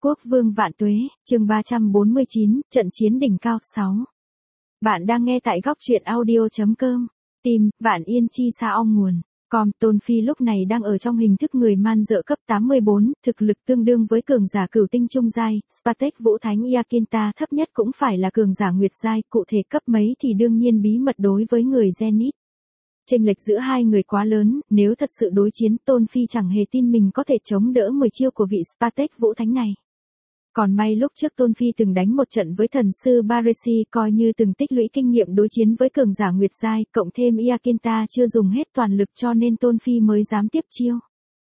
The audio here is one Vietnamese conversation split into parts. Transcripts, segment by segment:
Quốc vương vạn tuế, chương 349, trận chiến đỉnh cao 6. Bạn đang nghe tại góc truyện audio.com. Tìm, Vạn Yên Chi Sa Ong Nguồn. Tôn Phi lúc này đang ở trong hình thức người man dợ cấp 84, thực lực tương đương với cường giả cửu tinh trung giai, Spartek Vũ Thánh Iakinta thấp nhất cũng phải là cường giả nguyệt giai, cụ thể cấp mấy thì đương nhiên bí mật đối với người Zenith. Chênh lệch giữa hai người quá lớn, nếu thật sự đối chiến Tôn Phi chẳng hề tin mình có thể chống đỡ 10 chiêu của vị Spartek Vũ Thánh này. Còn may lúc trước Tôn Phi từng đánh một trận với thần sư Baresi coi như từng tích lũy kinh nghiệm đối chiến với cường giả nguyệt giai, cộng thêm Iakinta chưa dùng hết toàn lực cho nên Tôn Phi mới dám tiếp chiêu.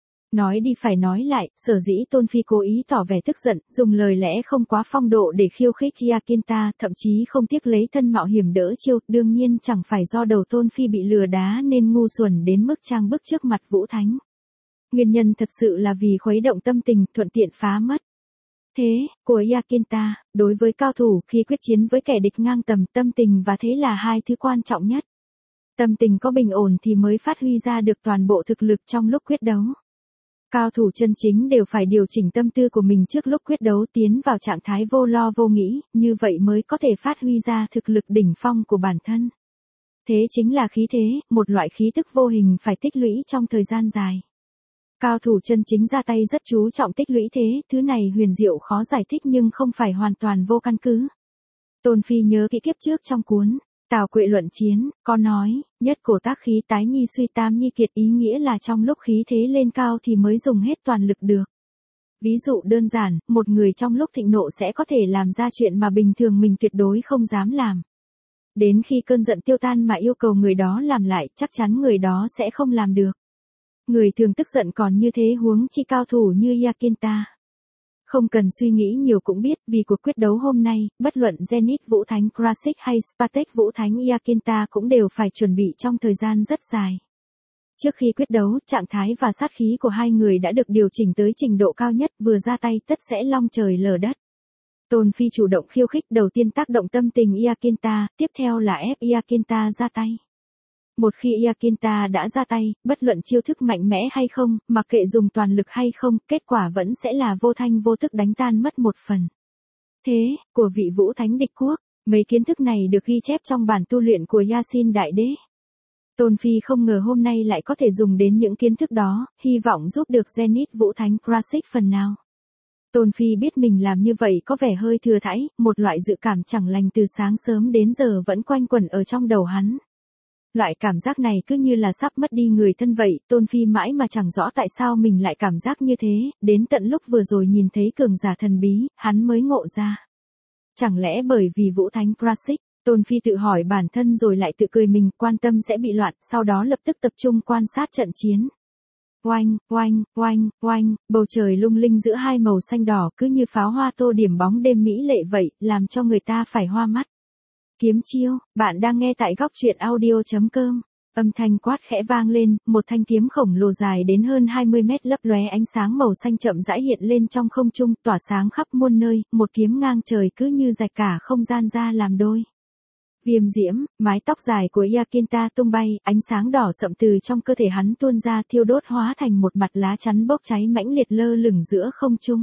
Nói đi phải nói lại, sở dĩ Tôn Phi cố ý tỏ vẻ tức giận, dùng lời lẽ không quá phong độ để khiêu khích Iakinta, thậm chí không tiếc lấy thân mạo hiểm đỡ chiêu, đương nhiên chẳng phải do đầu Tôn Phi bị lừa đá nên ngu xuẩn đến mức trang bức trước mặt Vũ Thánh. Nguyên nhân thật sự là vì khuấy động tâm tình, thuận tiện phá mất thế của Iakinta. Đối với cao thủ khi quyết chiến với kẻ địch ngang tầm, tâm tình và thế là hai thứ quan trọng nhất. Tâm tình có bình ổn thì mới phát huy ra được toàn bộ thực lực trong lúc quyết đấu. Cao thủ chân chính đều phải điều chỉnh tâm tư của mình trước lúc quyết đấu, tiến vào trạng thái vô lo vô nghĩ, như vậy mới có thể phát huy ra thực lực đỉnh phong của bản thân. Thế chính là khí thế, một loại khí tức vô hình phải tích lũy trong thời gian dài. Cao thủ chân chính ra tay rất chú trọng tích lũy thế, thứ này huyền diệu khó giải thích nhưng không phải hoàn toàn vô căn cứ. Tôn Phi nhớ kỹ kiếp trước trong cuốn Tào Quệ luận chiến, có nói, nhất cổ tác khí tái nhi suy tam nhi kiệt, ý nghĩa là trong lúc khí thế lên cao thì mới dùng hết toàn lực được. Ví dụ đơn giản, một người trong lúc thịnh nộ sẽ có thể làm ra chuyện mà bình thường mình tuyệt đối không dám làm. Đến khi cơn giận tiêu tan mà yêu cầu người đó làm lại, chắc chắn người đó sẽ không làm được. Người thường tức giận còn như thế huống chi cao thủ như Iakinta. Không cần suy nghĩ nhiều cũng biết, vì cuộc quyết đấu hôm nay, bất luận Zenith Vũ Thánh Krasik hay Spartek Vũ Thánh Iakinta cũng đều phải chuẩn bị trong thời gian rất dài. Trước khi quyết đấu, trạng thái và sát khí của hai người đã được điều chỉnh tới trình độ cao nhất, vừa ra tay tất sẽ long trời lở đất. Tôn Phi chủ động khiêu khích, đầu tiên tác động tâm tình Iakinta, tiếp theo là ép Iakinta ra tay. Một khi Iakinta đã ra tay, bất luận chiêu thức mạnh mẽ hay không, mặc kệ dùng toàn lực hay không, kết quả vẫn sẽ là vô thanh vô tức đánh tan mất một phần thế của vị Vũ Thánh địch quốc. Mấy kiến thức này được ghi chép trong bản tu luyện của Yasin Đại Đế. Tôn Phi không ngờ hôm nay lại có thể dùng đến những kiến thức đó, hy vọng giúp được Zenith Vũ Thánh Krasik phần nào. Tôn Phi biết mình làm như vậy có vẻ hơi thừa thãi, một loại dự cảm chẳng lành từ sáng sớm đến giờ vẫn quanh quẩn ở trong đầu hắn. Loại cảm giác này cứ như là sắp mất đi người thân vậy, Tôn Phi mãi mà chẳng rõ tại sao mình lại cảm giác như thế, đến tận lúc vừa rồi nhìn thấy cường giả thần bí, hắn mới ngộ ra. Chẳng lẽ bởi vì Vũ Thánh Krasik? Tôn Phi tự hỏi bản thân rồi lại tự cười mình, quan tâm sẽ bị loạn, sau đó lập tức tập trung quan sát trận chiến. Oanh, oanh, oanh, oanh, bầu trời lung linh giữa hai màu xanh đỏ cứ như pháo hoa tô điểm bóng đêm mỹ lệ vậy, làm cho người ta phải hoa mắt. Kiếm chiêu, bạn đang nghe tại góc truyện audio.com. Âm thanh quát khẽ vang lên, một thanh kiếm khổng lồ dài đến hơn 20 mét lấp lóe ánh sáng màu xanh chậm rãi hiện lên trong không trung, tỏa sáng khắp muôn nơi, một kiếm ngang trời cứ như rạch cả không gian ra làm đôi. Viêm diễm, mái tóc dài của Iakinta tung bay, ánh sáng đỏ sậm từ trong cơ thể hắn tuôn ra thiêu đốt hóa thành một mặt lá chắn bốc cháy mãnh liệt lơ lửng giữa không trung.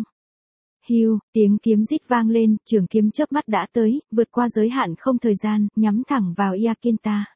Hiu, tiếng kiếm rít vang lên, trường kiếm chớp mắt đã tới, vượt qua giới hạn không thời gian, nhắm thẳng vào Iakinta.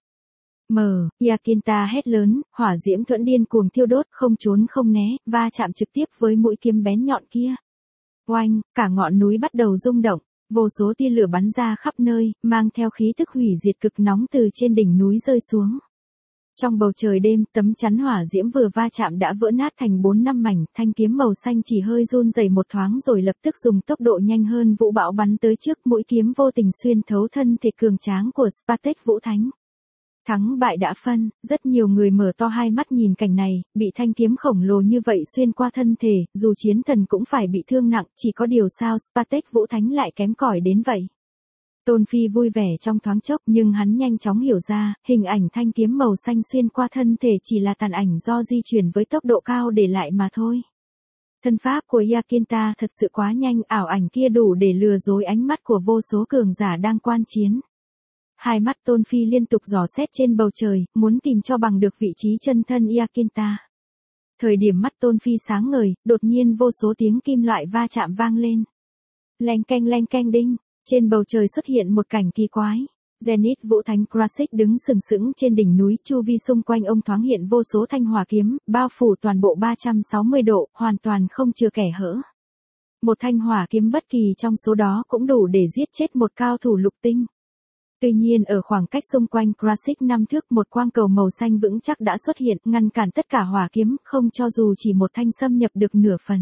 Iakinta hét lớn, hỏa diễm thuẫn điên cuồng thiêu đốt, không trốn không né, va chạm trực tiếp với mũi kiếm bén nhọn kia. Oanh, cả ngọn núi bắt đầu rung động, vô số tia lửa bắn ra khắp nơi, mang theo khí tức hủy diệt cực nóng từ trên đỉnh núi rơi xuống. Trong bầu trời đêm, tấm chắn hỏa diễm vừa va chạm đã vỡ nát thành 4-5 mảnh, thanh kiếm màu xanh chỉ hơi run rẩy một thoáng rồi lập tức dùng tốc độ nhanh hơn vũ bão bắn tới trước, mũi kiếm vô tình xuyên thấu thân thể cường tráng của Spartek Vũ Thánh. Thắng bại đã phân, rất nhiều người mở to hai mắt nhìn cảnh này, bị thanh kiếm khổng lồ như vậy xuyên qua thân thể, dù chiến thần cũng phải bị thương nặng, chỉ có điều sao Spartek Vũ Thánh lại kém cỏi đến vậy. Tôn Phi vui vẻ trong thoáng chốc nhưng hắn nhanh chóng hiểu ra, hình ảnh thanh kiếm màu xanh xuyên qua thân thể chỉ là tàn ảnh do di chuyển với tốc độ cao để lại mà thôi. Thân pháp của Iakinta thật sự quá nhanh, ảo ảnh kia đủ để lừa dối ánh mắt của vô số cường giả đang quan chiến. Hai mắt Tôn Phi liên tục dò xét trên bầu trời, muốn tìm cho bằng được vị trí chân thân Iakinta. Thời điểm mắt Tôn Phi sáng ngời, đột nhiên vô số tiếng kim loại va chạm vang lên. Leng keng đinh, trên bầu trời xuất hiện một cảnh kỳ quái. Zenith Vũ Thánh Krasik đứng sừng sững trên đỉnh núi, chu vi xung quanh ông thoáng hiện vô số thanh hỏa kiếm, bao phủ toàn bộ 360 độ, hoàn toàn không chừa kẻ hở. Một thanh hỏa kiếm bất kỳ trong số đó cũng đủ để giết chết một cao thủ lục tinh. Tuy nhiên ở khoảng cách xung quanh Krasik 5 thước, một quang cầu màu xanh vững chắc đã xuất hiện, ngăn cản tất cả hỏa kiếm, không cho dù chỉ một thanh xâm nhập được nửa phần.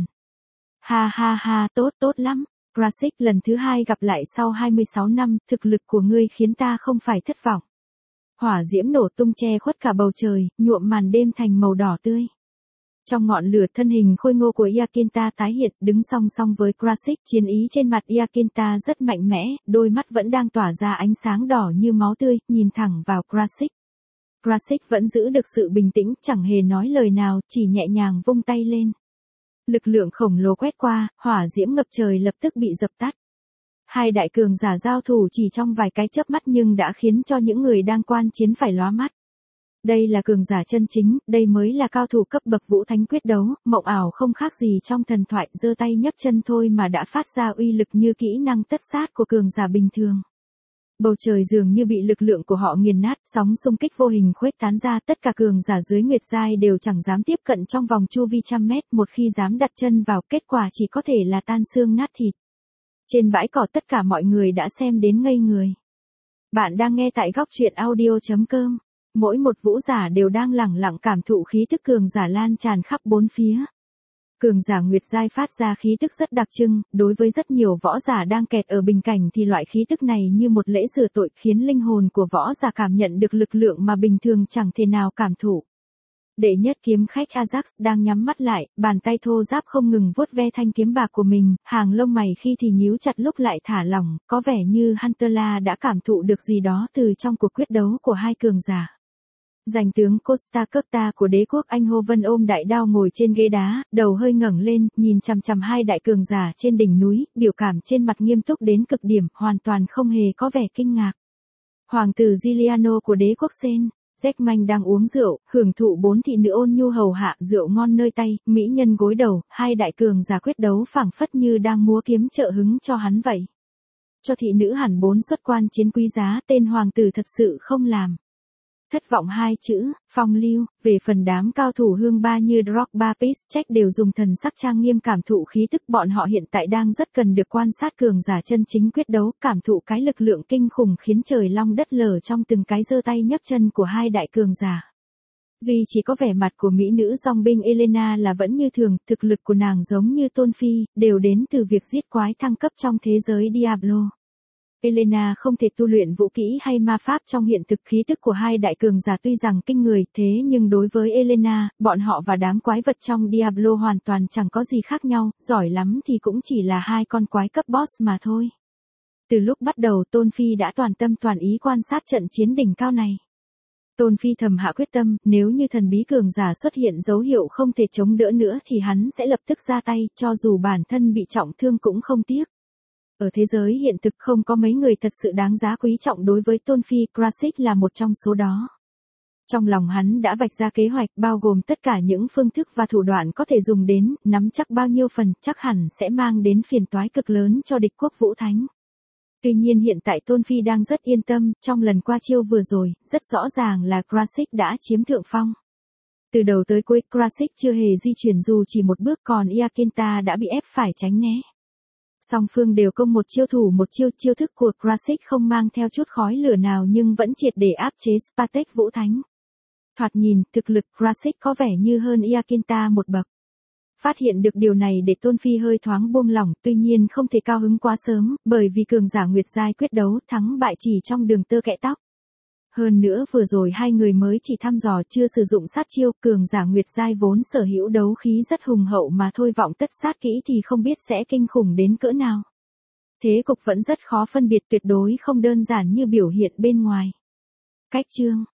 Ha, tốt lắm. Krasik, lần thứ hai gặp lại sau 26 năm, thực lực của ngươi khiến ta không phải thất vọng. Hỏa diễm nổ tung che khuất cả bầu trời, nhuộm màn đêm thành màu đỏ tươi. Trong ngọn lửa, thân hình khôi ngô của Yakinta tái hiện, đứng song song với Krasik, chiến ý trên mặt Yakinta rất mạnh mẽ, đôi mắt vẫn đang tỏa ra ánh sáng đỏ như máu tươi, nhìn thẳng vào Krasik. Krasik vẫn giữ được sự bình tĩnh, chẳng hề nói lời nào, chỉ nhẹ nhàng vung tay lên. Lực lượng khổng lồ quét qua, hỏa diễm ngập trời lập tức bị dập tắt. Hai đại cường giả giao thủ chỉ trong vài cái chớp mắt nhưng đã khiến cho những người đang quan chiến phải lóa mắt. Đây là cường giả chân chính, đây mới là cao thủ cấp bậc Vũ Thánh quyết đấu, mộng ảo không khác gì trong thần thoại, giơ tay nhấc chân thôi mà đã phát ra uy lực như kỹ năng tất sát của cường giả bình thường. Bầu trời dường như bị lực lượng của họ nghiền nát, sóng xung kích vô hình khuếch tán ra, tất cả cường giả dưới Nguyệt giai đều chẳng dám tiếp cận trong vòng chu vi trăm mét, một khi dám đặt chân vào, kết quả chỉ có thể là tan xương nát thịt. Trên bãi cỏ tất cả mọi người đã xem đến ngây người. Bạn đang nghe tại góc truyện audio.com. Mỗi một vũ giả đều đang lẳng lặng cảm thụ khí tức cường giả lan tràn khắp bốn phía. Cường giả Nguyệt giai phát ra khí tức rất đặc trưng, đối với rất nhiều võ giả đang kẹt ở bình cảnh thì loại khí tức này như một lễ rửa tội, khiến linh hồn của võ giả cảm nhận được lực lượng mà bình thường chẳng thể nào cảm thụ. Đệ nhất kiếm khách Ajax đang nhắm mắt lại, bàn tay thô ráp không ngừng vuốt ve thanh kiếm bạc của mình, hàng lông mày khi thì nhíu chặt lúc lại thả lỏng, có vẻ như Hunterla đã cảm thụ được gì đó từ trong cuộc quyết đấu của hai cường giả. Danh tướng Costa Curta của đế quốc Anh Hô Vân ôm đại đao ngồi trên ghế đá, đầu hơi ngẩng lên, nhìn chằm chằm hai đại cường giả trên đỉnh núi, biểu cảm trên mặt nghiêm túc đến cực điểm, hoàn toàn không hề có vẻ kinh ngạc. Hoàng tử Giuliano của đế quốc Sen, Jack Manh đang uống rượu, hưởng thụ bốn thị nữ ôn nhu hầu hạ, rượu ngon nơi tay, mỹ nhân gối đầu, hai đại cường giả quyết đấu phảng phất như đang múa kiếm trợ hứng cho hắn vậy. Cho thị nữ hẳn 4 xuất quan chiến quý giá, tên hoàng tử thật sự không làm. Thất vọng hai chữ, phong lưu. Về phần đám cao thủ hương ba như Drogba, Piszczek đều dùng thần sắc trang nghiêm cảm thụ khí tức, bọn họ hiện tại đang rất cần được quan sát cường giả chân chính quyết đấu, cảm thụ cái lực lượng kinh khủng khiến trời long đất lở trong từng cái giơ tay nhấc chân của hai đại cường giả. Duy chỉ có vẻ mặt của mỹ nữ dòng binh Elena là vẫn như thường, thực lực của nàng giống như Tôn Phi, đều đến từ việc giết quái thăng cấp trong thế giới Diablo. Elena không thể tu luyện vũ kỹ hay ma pháp trong hiện thực, khí tức của hai đại cường giả tuy rằng kinh người, thế nhưng đối với Elena, bọn họ và đám quái vật trong Diablo hoàn toàn chẳng có gì khác nhau, giỏi lắm thì cũng chỉ là hai con quái cấp boss mà thôi. Từ lúc bắt đầu Tôn Phi đã toàn tâm toàn ý quan sát trận chiến đỉnh cao này. Tôn Phi thầm hạ quyết tâm, nếu như thần bí cường giả xuất hiện dấu hiệu không thể chống đỡ nữa thì hắn sẽ lập tức ra tay, cho dù bản thân bị trọng thương cũng không tiếc. Ở thế giới hiện thực không có mấy người thật sự đáng giá quý trọng, đối với Tôn Phi, Krasik là một trong số đó. Trong lòng hắn đã vạch ra kế hoạch, bao gồm tất cả những phương thức và thủ đoạn có thể dùng đến, nắm chắc bao nhiêu phần, chắc hẳn sẽ mang đến phiền toái cực lớn cho địch quốc Vũ Thánh. Tuy nhiên hiện tại Tôn Phi đang rất yên tâm, trong lần qua chiêu vừa rồi, rất rõ ràng là Krasik đã chiếm thượng phong. Từ đầu tới cuối, Krasik chưa hề di chuyển dù chỉ một bước, còn Yakinta đã bị ép phải tránh né. Song phương đều công một chiêu thủ một chiêu, chiêu thức của Krasik không mang theo chút khói lửa nào nhưng vẫn triệt để áp chế Spartek Vũ Thánh. Thoạt nhìn, thực lực Krasik có vẻ như hơn Yakinta một bậc. Phát hiện được điều này để Tôn Phi hơi thoáng buông lỏng, tuy nhiên không thể cao hứng quá sớm, bởi vì cường giả Nguyệt giai quyết đấu thắng bại chỉ trong đường tơ kẽ tóc. Hơn nữa vừa rồi hai người mới chỉ thăm dò chưa sử dụng sát chiêu, cường giả Nguyệt giai vốn sở hữu đấu khí rất hùng hậu mà thôi, vọng tất sát kỹ thì không biết sẽ kinh khủng đến cỡ nào. Thế cục vẫn rất khó phân biệt, tuyệt đối không đơn giản như biểu hiện bên ngoài. Cách chương